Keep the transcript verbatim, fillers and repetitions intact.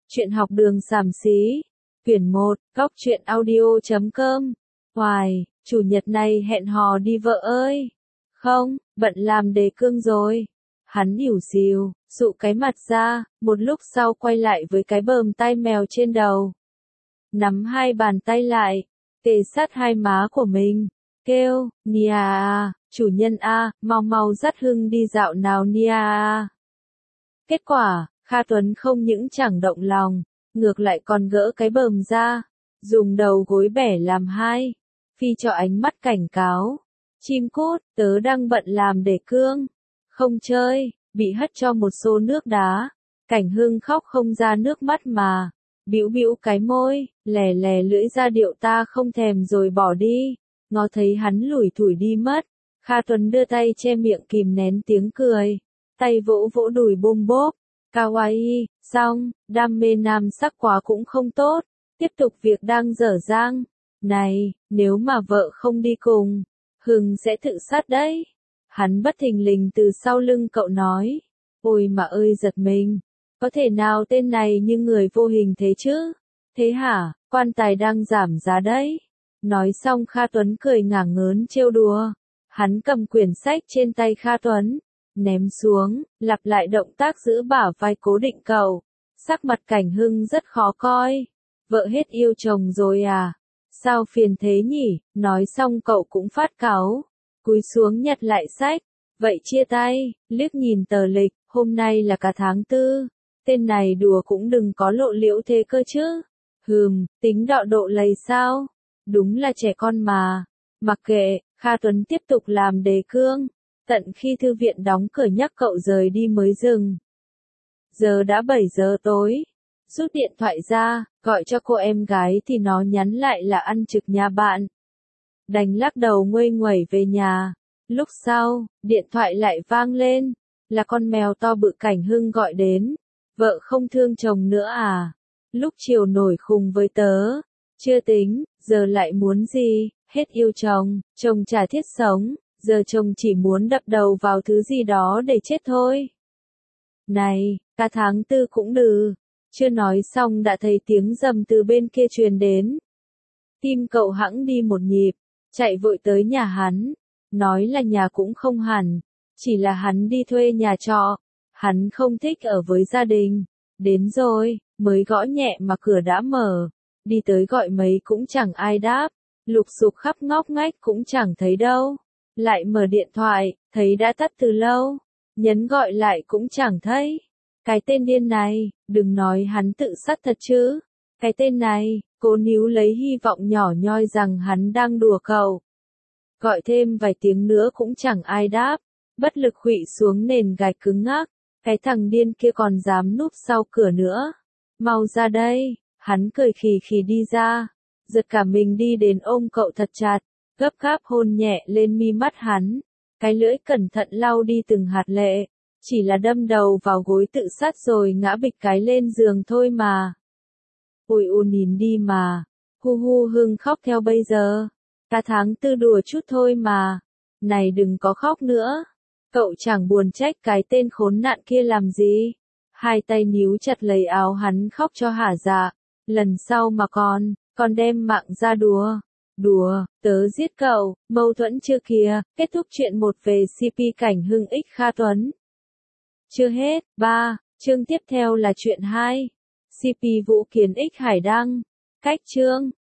Chuyện học đường xàm xí. Quyển một, góc truyện audio chấm com. Hoài, chủ nhật này hẹn hò đi vợ ơi. Không, bận làm đề cương rồi. Hắn ỉu xìu, dụ cái mặt ra, một lúc sau quay lại với cái bờm tai mèo trên đầu. Nắm hai bàn tay lại, kề sát hai má của mình, kêu, Nia à, chủ nhân a, mau mau dắt Hưng đi dạo nào Nia à. Kết quả, Kha Tuấn không những chẳng động lòng, ngược lại còn gỡ cái bờm ra, dùng đầu gối bẻ làm hai, phi cho ánh mắt cảnh cáo. Chim cút, tớ đang bận làm đề cương, không chơi, bị hất cho một xô nước đá. Cảnh Hưng khóc không ra nước mắt mà, bĩu bĩu cái môi, lè lè lưỡi ra điệu ta không thèm rồi bỏ đi. Ngó thấy hắn lủi thủi đi mất, Kha Tuấn đưa tay che miệng kìm nén tiếng cười, tay vỗ vỗ đùi bôm bốp. Kawaii, xong, đam mê nam sắc quá cũng không tốt, tiếp tục việc đang dở dang. Này, nếu mà vợ không đi cùng, Hưng sẽ tự sát đấy. Hắn bất thình lình từ sau lưng cậu nói. Ôi mà ơi giật mình, có thể nào tên này như người vô hình thế chứ? Thế hả, quan tài đang giảm giá đấy. Nói xong Kha Tuấn cười ngả ngớn trêu đùa. Hắn cầm quyển sách trên tay Kha Tuấn, ném xuống, lặp lại động tác giữ bả vai cố định cậu. Sắc mặt Cảnh Hưng rất khó coi. Vợ hết yêu chồng rồi à? Sao phiền thế nhỉ? Nói xong cậu cũng phát cáu, cúi xuống nhặt lại sách. Vậy chia tay, liếc nhìn tờ lịch, hôm nay là cả tháng tư. Tên này đùa cũng đừng có lộ liễu thế cơ chứ. Hừm, tính đọ độ lầy sao? Đúng là trẻ con mà. Mặc kệ, Kha Tuấn tiếp tục làm đề cương, tận khi thư viện đóng cửa nhắc cậu rời đi mới dừng. Giờ đã bảy giờ tối, rút điện thoại ra, gọi cho cô em gái thì nó nhắn lại là ăn trực nhà bạn. Đành lắc đầu nguây nguẩy về nhà. Lúc sau, điện thoại lại vang lên, là con mèo to bự Cảnh Hưng gọi đến. Vợ không thương chồng nữa à? Lúc chiều nổi khùng với tớ, chưa tính, giờ lại muốn gì, hết yêu chồng, chồng chả thiết sống, giờ chồng chỉ muốn đập đầu vào thứ gì đó để chết thôi. Này, cả tháng tư cũng đừ. Chưa nói xong đã thấy tiếng rầm từ bên kia truyền đến. Tim cậu hẵng đi một nhịp, chạy vội tới nhà hắn. Nói là nhà cũng không hẳn, chỉ là hắn đi thuê nhà trọ. Hắn không thích ở với gia đình. Đến rồi, mới gõ nhẹ mà cửa đã mở. Đi tới gọi mấy cũng chẳng ai đáp. Lục sục khắp ngóc ngách cũng chẳng thấy đâu. Lại mở điện thoại, thấy đã tắt từ lâu. Nhấn gọi lại cũng chẳng thấy. Cái tên điên này, đừng nói hắn tự sát thật chứ. Cái tên này, cố níu lấy hy vọng nhỏ nhoi rằng hắn đang đùa cậu. Gọi thêm vài tiếng nữa cũng chẳng ai đáp. Bất lực khuỵu xuống nền gạch cứng ngắc. Cái thằng điên kia còn dám núp sau cửa nữa. Mau ra đây, hắn cười khì khì đi ra. Giật cả mình đi đến ôm cậu thật chặt, gấp gáp hôn nhẹ lên mi mắt hắn. Cái lưỡi cẩn thận lau đi từng hạt lệ. Chỉ là đâm đầu vào gối tự sát rồi ngã bịch cái lên giường thôi mà. Ôi u nín đi mà. Hu hu Hưng khóc theo bây giờ. Cả tháng tư đùa chút thôi mà. Này đừng có khóc nữa. Cậu chẳng buồn trách cái tên khốn nạn kia làm gì. Hai tay níu chặt lấy áo hắn khóc cho hả dạ. Lần sau mà còn, còn đem mạng ra đùa. Đùa, tớ giết cậu, mâu thuẫn chưa kìa. Kết thúc chuyện một về xê pê Cảnh Hưng x Kha Tuấn. Chưa hết, ba, chương tiếp theo là chuyện hai. xê pê Vũ Kiến x Hải Đăng. Cách chương.